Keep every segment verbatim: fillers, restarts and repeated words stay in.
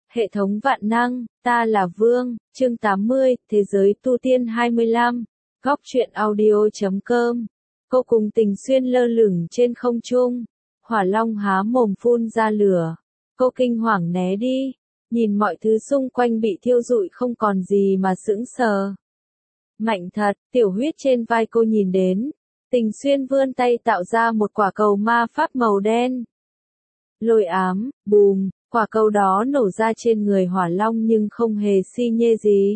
Hệ thống vạn năng, ta là Vương, chương tám mươi, Thế giới tu tiên hai mươi lăm, góc truyện audio.com. Cô cùng Tình Xuyên lơ lửng trên không trung. Hỏa Long há mồm phun ra lửa. Cô kinh hoàng né đi, nhìn mọi thứ xung quanh bị thiêu rụi không còn gì mà sững sờ. Mạnh thật, Tiểu Huyết trên vai cô nhìn đến. Tình Xuyên vươn tay tạo ra một quả cầu ma pháp màu đen. Lôi ám, bùm, quả cầu đó nổ ra trên người Hỏa Long nhưng không hề xi nhê gì.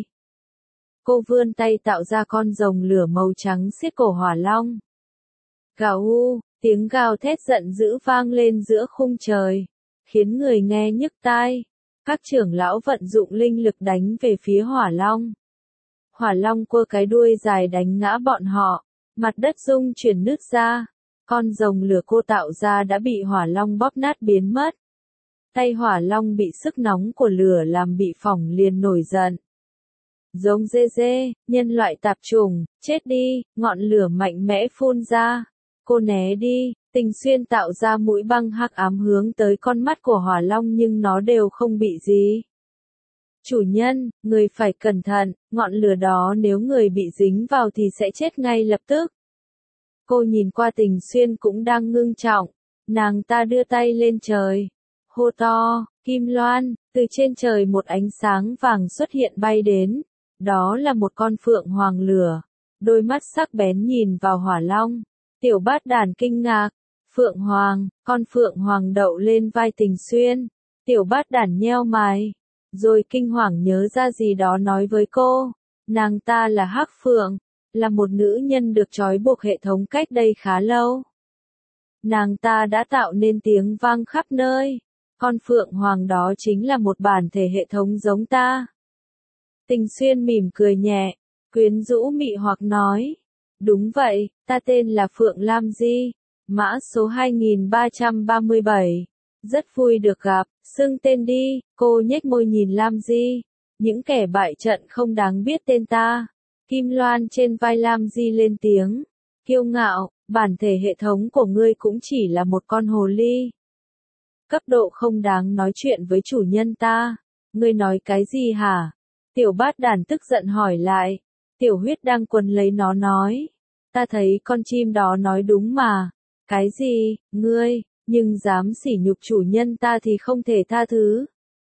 Cô vươn tay tạo ra con rồng lửa màu trắng xiết cổ Hỏa Long. Gào u, tiếng gào thét giận dữ vang lên giữa khung trời, khiến người nghe nhức tai. Các trưởng lão vận dụng linh lực đánh về phía Hỏa Long. Hỏa Long quơ cái đuôi dài đánh ngã bọn họ, mặt đất rung chuyển nứt ra. Con rồng lửa cô tạo ra đã bị Hỏa Long bóp nát biến mất. Tay Hỏa Long bị sức nóng của lửa làm bị phỏng liền nổi giận. Giống dê dê, nhân loại tạp chủng, chết đi, ngọn lửa mạnh mẽ phun ra. Cô né đi, Tình Xuyên tạo ra mũi băng hắc ám hướng tới con mắt của Hỏa Long nhưng nó đều không bị gì. Chủ nhân, người phải cẩn thận, ngọn lửa đó nếu người bị dính vào thì sẽ chết ngay lập tức. Cô nhìn qua Tình Xuyên cũng đang ngưng trọng, nàng ta đưa tay lên trời. Hô to, Kim Loan, từ trên trời một ánh sáng vàng xuất hiện bay đến. Đó là một con phượng hoàng lửa, đôi mắt sắc bén nhìn vào Hỏa Long. Tiểu Bát Đàn kinh ngạc, Phượng Hoàng, con Phượng Hoàng đậu lên vai Tình Xuyên. Tiểu Bát Đàn nheo mày, rồi kinh hoàng nhớ ra gì đó nói với cô. Nàng ta là Hắc Phượng, là một nữ nhân được trói buộc hệ thống cách đây khá lâu. Nàng ta đã tạo nên tiếng vang khắp nơi. Con Phượng Hoàng đó chính là một bản thể hệ thống giống ta. Tình Xuyên mỉm cười nhẹ, quyến rũ mị hoặc nói. Đúng vậy, ta tên là Phượng Lam Di, mã số hai nghìn ba trăm ba mươi bảy. Rất vui được gặp, xưng tên đi, cô nhếch môi nhìn Lam Di. Những kẻ bại trận không đáng biết tên ta. Kim Loan trên vai Lam Di lên tiếng. Kiêu ngạo, bản thể hệ thống của ngươi cũng chỉ là một con hồ ly. Cấp độ không đáng nói chuyện với chủ nhân ta. Ngươi nói cái gì hả? Tiểu Bát Đàn tức giận hỏi lại. Tiểu Huyết đang quấn lấy nó nói. Ta thấy con chim đó nói đúng mà. Cái gì, ngươi, nhưng dám sỉ nhục chủ nhân ta thì không thể tha thứ.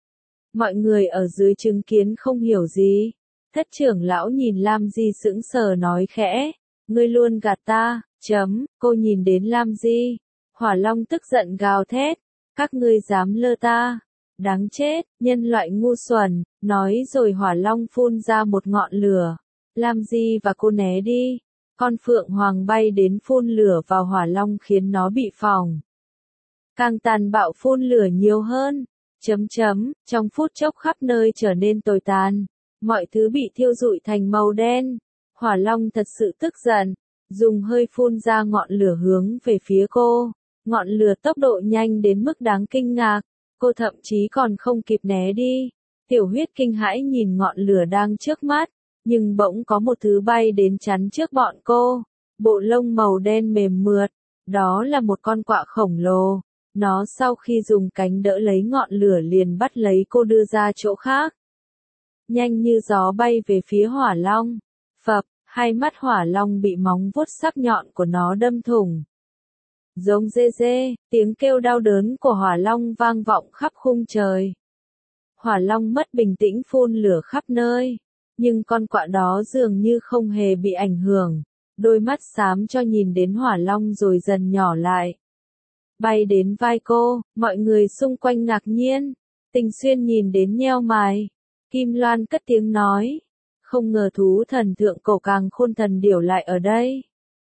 Mọi người ở dưới chứng kiến không hiểu gì. Thất trưởng lão nhìn Lam Di sững sờ nói khẽ. Ngươi luôn gạt ta, chấm, cô nhìn đến Lam Di. Hỏa Long tức giận gào thét. Các ngươi dám lơ ta. Đáng chết, nhân loại ngu xuẩn, nói rồi Hỏa Long phun ra một ngọn lửa. Lam Di và cô né đi. Con Phượng Hoàng bay đến phun lửa vào Hỏa Long khiến nó bị phỏng. Càng tàn bạo phun lửa nhiều hơn. Chấm chấm, trong phút chốc khắp nơi trở nên tồi tàn. Mọi thứ bị thiêu rụi thành màu đen. Hỏa Long thật sự tức giận. Dùng hơi phun ra ngọn lửa hướng về phía cô. Ngọn lửa tốc độ nhanh đến mức đáng kinh ngạc. Cô thậm chí còn không kịp né đi. Tiểu Huyết kinh hãi nhìn ngọn lửa đang trước mắt. Nhưng bỗng có một thứ bay đến chắn trước bọn cô. Bộ lông màu đen mềm mượt. Đó là một con quạ khổng lồ. Nó sau khi dùng cánh đỡ lấy ngọn lửa liền bắt lấy cô đưa ra chỗ khác. Nhanh như gió bay về phía Hỏa Long. Phập, hai mắt Hỏa Long bị móng vuốt sắc nhọn của nó đâm thủng. Giống dê dê, tiếng kêu đau đớn của Hỏa Long vang vọng khắp khung trời. Hỏa Long mất bình tĩnh phun lửa khắp nơi. Nhưng con quạ đó dường như không hề bị ảnh hưởng. Đôi mắt xám cho nhìn đến Hỏa Long rồi dần nhỏ lại. Bay đến vai cô, mọi người xung quanh ngạc nhiên. Tình Xuyên nhìn đến nheo mày. Kim Loan cất tiếng nói. Không ngờ thú thần thượng cổ càng khôn thần điểu lại ở đây.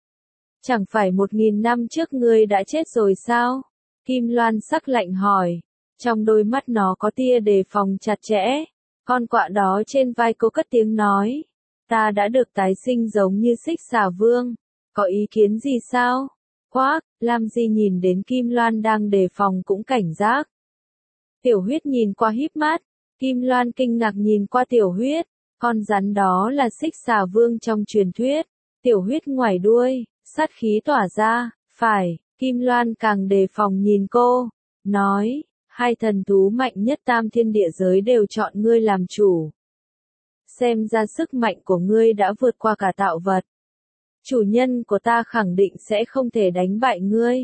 Chẳng phải một nghìn năm trước ngươi đã chết rồi sao? Kim Loan sắc lạnh hỏi. Trong đôi mắt nó có tia đề phòng chặt chẽ. Con quạ đó trên vai cô cất tiếng nói. Ta đã được tái sinh giống như Xích Xà Vương. Có ý kiến gì sao? Quác, Lam Di nhìn đến Kim Loan đang đề phòng cũng cảnh giác. Tiểu Huyết nhìn qua híp mắt. Kim Loan kinh ngạc nhìn qua Tiểu Huyết. Con rắn đó là Xích Xà Vương trong truyền thuyết. Tiểu Huyết ngoải đuôi, sát khí tỏa ra. Phải, Kim Loan càng đề phòng nhìn cô. Nói, Hai thần thú mạnh nhất tam thiên địa giới đều chọn ngươi làm chủ. Xem ra sức mạnh của ngươi đã vượt qua cả tạo vật. Chủ nhân của ta khẳng định sẽ không thể đánh bại ngươi.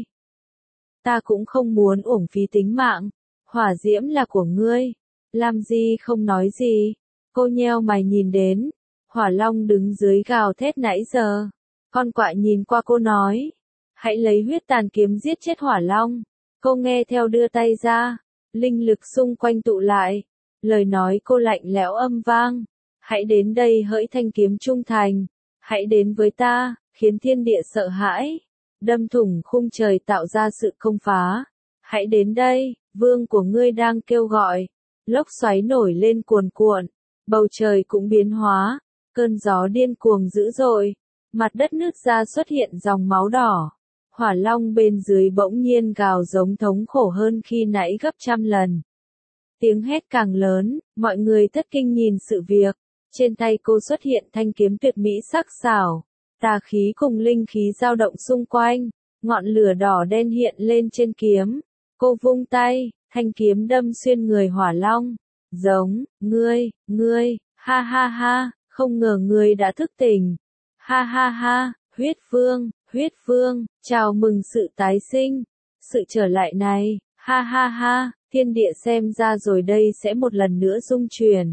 Ta cũng không muốn uổng phí tính mạng. Hỏa diễm là của ngươi. Lam Di không nói gì. Cô nheo mày nhìn đến. Hỏa Long đứng dưới gào thét nãy giờ. Con quạ nhìn qua cô nói. Hãy lấy huyết tàn kiếm giết chết Hỏa Long. Cô nghe theo đưa tay ra. Linh lực xung quanh tụ lại. Lời nói cô lạnh lẽo âm vang. Hãy đến đây hỡi thanh kiếm trung thành. Hãy đến với ta, khiến thiên địa sợ hãi. Đâm thủng khung trời tạo ra sự công phá. Hãy đến đây, vương của ngươi đang kêu gọi. Lốc xoáy nổi lên cuồn cuộn. Bầu trời cũng biến hóa. Cơn gió điên cuồng dữ dội. Mặt đất nứt ra xuất hiện dòng máu đỏ. Hỏa Long bên dưới bỗng nhiên gào giống thống khổ hơn khi nãy gấp trăm lần. Tiếng hét càng lớn, mọi người thất kinh nhìn sự việc. Trên tay cô xuất hiện thanh kiếm tuyệt mỹ sắc sảo. Tà khí cùng linh khí dao động xung quanh. Ngọn lửa đỏ đen hiện lên trên kiếm. Cô vung tay, thanh kiếm đâm xuyên người Hỏa Long. Giống, ngươi, ngươi, ha ha ha, không ngờ ngươi đã thức tỉnh. Ha ha ha, huyết vương, huyết vương, chào mừng sự tái sinh. Sự trở lại này, ha ha ha, thiên địa xem ra rồi đây sẽ một lần nữa rung chuyển.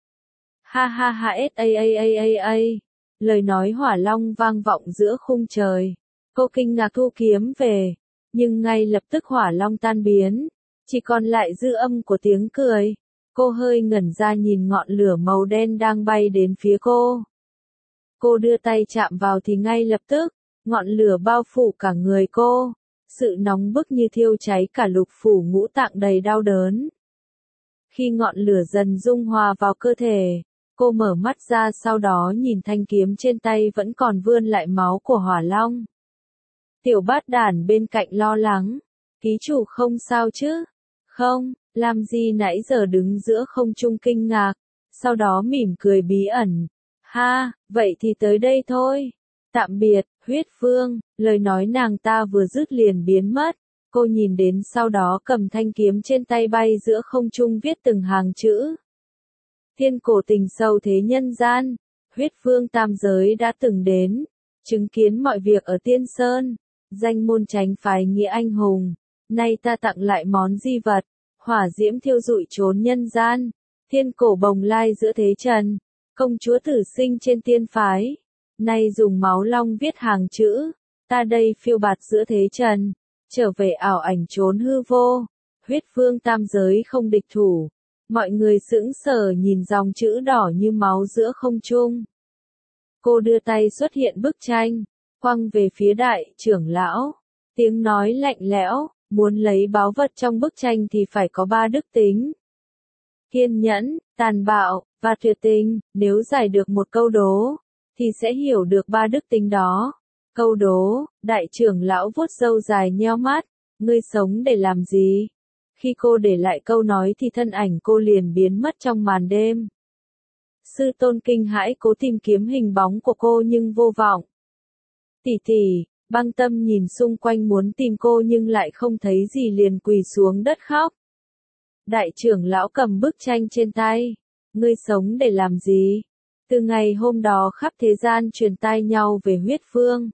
Ha ha ha a a a a a. Lời nói Hỏa Long vang vọng giữa khung trời. Cô kinh ngạc thu kiếm về, nhưng ngay lập tức Hỏa Long tan biến, chỉ còn lại dư âm của tiếng cười. Cô hơi ngẩn ra nhìn ngọn lửa màu đen đang bay đến phía cô. Cô đưa tay chạm vào thì ngay lập tức, ngọn lửa bao phủ cả người cô. Sự nóng bức như thiêu cháy cả lục phủ ngũ tạng đầy đau đớn. Khi ngọn lửa dần dung hòa vào cơ thể, cô mở mắt ra sau đó nhìn thanh kiếm trên tay vẫn còn vươn lại máu của Hỏa Long. Tiểu Bát Đản bên cạnh lo lắng. Ký chủ không sao chứ? Không, Lam Di nãy giờ đứng giữa không trung kinh ngạc, sau đó mỉm cười bí ẩn. Ha, vậy thì tới đây thôi. Tạm biệt, huyết vương, lời nói nàng ta vừa dứt liền biến mất. Cô nhìn đến sau đó cầm thanh kiếm trên tay bay giữa không trung viết từng hàng chữ. Thiên cổ tình sâu thế nhân gian, huyết vương tam giới đã từng đến, chứng kiến mọi việc ở Tiên Sơn, danh môn tránh phái nghĩa anh hùng, nay ta tặng lại món di vật, hỏa diễm thiêu rụi trốn nhân gian, thiên cổ bồng lai giữa thế trần, công chúa tử sinh trên tiên phái, nay dùng máu long viết hàng chữ, ta đây phiêu bạt giữa thế trần, trở về ảo ảnh trốn hư vô, huyết vương tam giới không địch thủ. Mọi người sững sờ nhìn dòng chữ đỏ như máu giữa không trung. Cô đưa tay xuất hiện bức tranh, quăng về phía đại trưởng lão. Tiếng nói lạnh lẽo, muốn lấy báu vật trong bức tranh thì phải có ba đức tính. Kiên nhẫn, tàn bạo, và tuyệt tình, nếu giải được một câu đố, thì sẽ hiểu được ba đức tính đó. Câu đố, đại trưởng lão vuốt râu dài nheo mắt, ngươi sống để làm gì? Khi cô để lại câu nói thì thân ảnh cô liền biến mất trong màn đêm. Sư tôn kinh hãi cố tìm kiếm hình bóng của cô nhưng vô vọng. Tỷ tỷ, Băng Tâm nhìn xung quanh muốn tìm cô nhưng lại không thấy gì liền quỳ xuống đất khóc. Đại trưởng lão cầm bức tranh trên tay. Ngươi sống để làm gì? Từ ngày hôm đó khắp thế gian truyền tai nhau về huyết vương.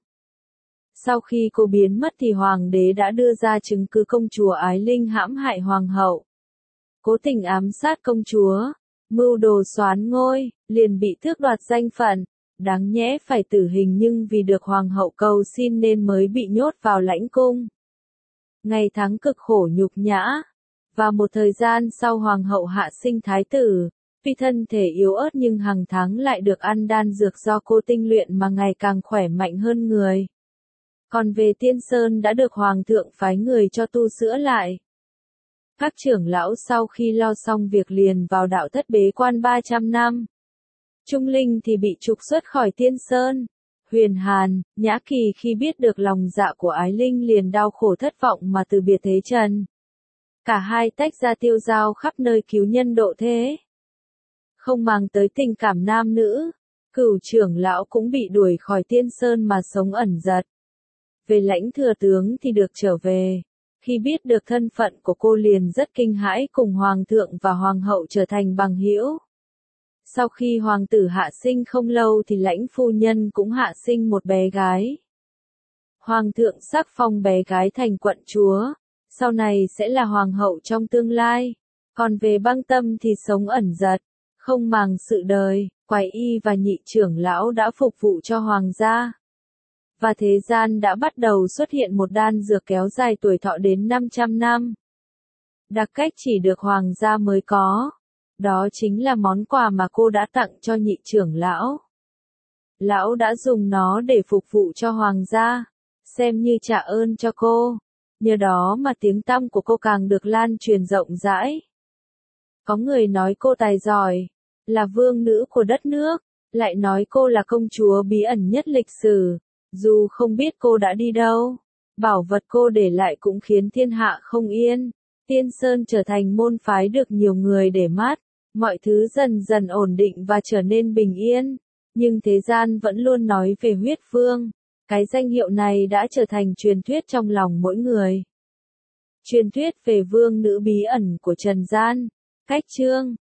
Sau khi cô biến mất thì hoàng đế đã đưa ra chứng cứ công chúa Ái Linh hãm hại hoàng hậu. Cố tình ám sát công chúa, mưu đồ soán ngôi, liền bị tước đoạt danh phận, đáng nhẽ phải tử hình nhưng vì được hoàng hậu cầu xin nên mới bị nhốt vào lãnh cung. Ngày tháng cực khổ nhục nhã, và một thời gian sau hoàng hậu hạ sinh thái tử, vì thân thể yếu ớt nhưng hàng tháng lại được ăn đan dược do cô tinh luyện mà ngày càng khỏe mạnh hơn người. Còn về Tiên Sơn đã được Hoàng thượng phái người cho tu sữa lại. Các trưởng lão sau khi lo xong việc liền vào đạo thất bế quan ba trăm năm. Trung Linh thì bị trục xuất khỏi Tiên Sơn. Huyền Hàn, Nhã Kỳ khi biết được lòng dạ của Ái Linh liền đau khổ thất vọng mà từ biệt thế trần. Cả hai tách ra tiêu dao khắp nơi cứu nhân độ thế. Không mang tới tình cảm nam nữ, Cửu trưởng lão cũng bị đuổi khỏi Tiên Sơn mà sống ẩn giật. Về lãnh thừa tướng thì được trở về. Khi biết được thân phận của cô liền rất kinh hãi, cùng hoàng thượng và hoàng hậu trở thành bằng hữu. Sau khi hoàng tử hạ sinh không lâu thì lãnh phu nhân cũng hạ sinh một bé gái. Hoàng thượng sắc phong bé gái thành quận chúa, sau này sẽ là hoàng hậu trong tương lai. Còn về Băng Tâm thì sống ẩn giật, không màng sự đời, Quái Y và nhị trưởng lão đã phục vụ cho hoàng gia. Và thế gian đã bắt đầu xuất hiện một đan dược kéo dài tuổi thọ đến năm trăm năm. Đặc cách chỉ được hoàng gia mới có. Đó chính là món quà mà cô đã tặng cho nhị trưởng lão. Lão đã dùng nó để phục vụ cho hoàng gia, xem như trả ơn cho cô. Nhờ đó mà tiếng tăm của cô càng được lan truyền rộng rãi. Có người nói cô tài giỏi, là vương nữ của đất nước, lại nói cô là công chúa bí ẩn nhất lịch sử. Dù không biết cô đã đi đâu, bảo vật cô để lại cũng khiến thiên hạ không yên. Tiên Sơn trở thành môn phái được nhiều người để mắt, mọi thứ dần dần ổn định và trở nên bình yên. Nhưng thế gian vẫn luôn nói về huyết vương. Cái danh hiệu này đã trở thành truyền thuyết trong lòng mỗi người. Truyền thuyết về vương nữ bí ẩn của Trần gian. Cách chương